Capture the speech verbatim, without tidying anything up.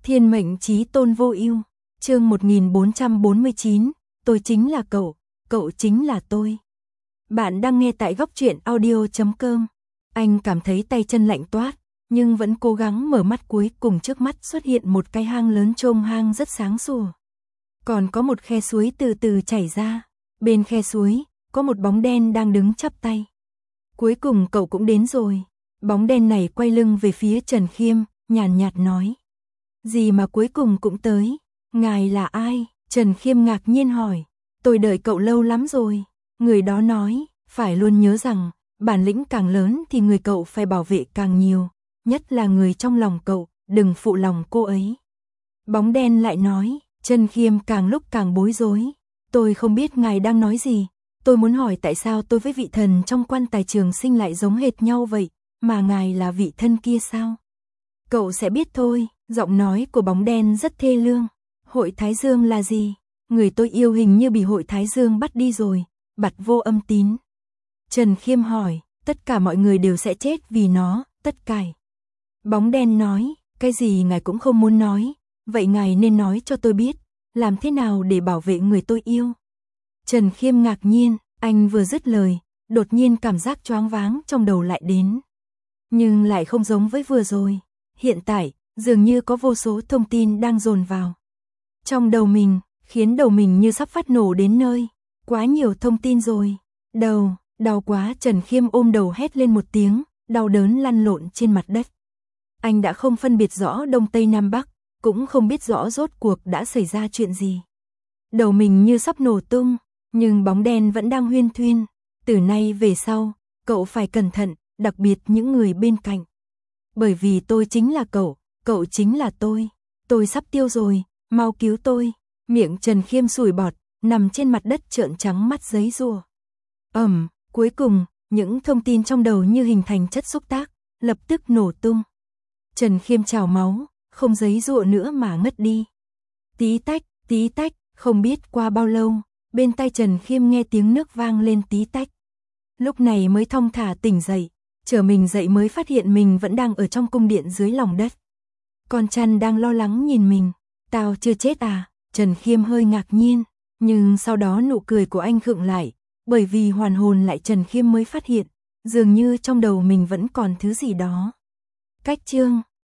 Thiên mệnh chí tôn vô ưu, chương một nghìn bốn trăm bốn mươi chín, tôi chính là cậu, cậu chính là tôi. Bạn đang nghe tại góc truyện audio chấm com. Anh cảm thấy tay chân lạnh toát, nhưng vẫn cố gắng mở mắt, cuối cùng trước mắt xuất hiện một cái hang lớn, trông hang rất sáng sủa. Còn có một khe suối từ từ chảy ra, bên khe suối, có một bóng đen đang đứng chắp tay. Cuối cùng cậu cũng đến rồi. Bóng đen này quay lưng về phía Trần Khiêm, nhàn nhạt nói. Gì mà cuối cùng cũng tới, ngài là ai? Trần Khiêm ngạc nhiên hỏi. Tôi đợi cậu lâu lắm rồi. Người đó nói, phải luôn nhớ rằng, bản lĩnh càng lớn thì người cậu phải bảo vệ càng nhiều, nhất là người trong lòng cậu, đừng phụ lòng cô ấy. Bóng đen lại nói. Trần Khiêm càng lúc càng bối rối. Tôi không biết ngài đang nói gì. Tôi muốn hỏi tại sao tôi với vị thần trong quan tài Trường Sinh lại giống hệt nhau vậy, mà ngài là vị thân kia sao? Cậu sẽ biết thôi. Giọng nói của bóng đen rất thê lương. Hội Thái Dương là gì? Người tôi yêu hình như bị Hội Thái Dương bắt đi rồi. Bặt Vô Âm Tín. Trần Khiêm hỏi. Tất cả mọi người đều sẽ chết vì nó, tất cả. Bóng đen nói. Cái gì ngài cũng không muốn nói. Vậy ngài nên nói cho tôi biết, làm thế nào để bảo vệ người tôi yêu? Trần Khiêm ngạc nhiên, anh vừa dứt lời, đột nhiên cảm giác choáng váng trong đầu lại đến. Nhưng lại không giống với vừa rồi. Hiện tại, dường như có vô số thông tin đang dồn vào trong đầu mình, khiến đầu mình như sắp phát nổ đến nơi. Quá nhiều thông tin rồi. Đầu, đau quá. Trần Khiêm ôm đầu hét lên một tiếng, đau đớn lăn lộn trên mặt đất. Anh đã không phân biệt rõ Đông Tây Nam Bắc, cũng không biết rõ rốt cuộc đã xảy ra chuyện gì. Đầu mình như sắp nổ tung, nhưng bóng đen vẫn đang huyên thuyên. Từ nay về sau, cậu phải cẩn thận, đặc biệt những người bên cạnh. Bởi vì tôi chính là cậu, cậu chính là tôi. Tôi sắp tiêu rồi, mau cứu tôi. Miệng Trần Khiêm sủi bọt, nằm trên mặt đất trợn trắng mắt giấy rùa. Ầm, cuối cùng, những thông tin trong đầu như hình thành chất xúc tác, lập tức nổ tung. Trần Khiêm trào máu, không giấy rụa nữa mà ngất đi. Tí tách, tí tách, không biết qua bao lâu, bên tai Trần Khiêm nghe tiếng nước vang lên tí tách. Lúc này mới thong thả tỉnh dậy, trở mình dậy mới phát hiện mình vẫn đang ở trong cung điện dưới lòng đất. Con Trăn đang lo lắng nhìn mình. Tao chưa chết à? Trần Khiêm hơi ngạc nhiên, nhưng sau đó nụ cười của anh khựng lại, bởi vì hoàn hồn lại Trần Khiêm mới phát hiện, dường như trong đầu mình vẫn còn thứ gì đó. Cách chương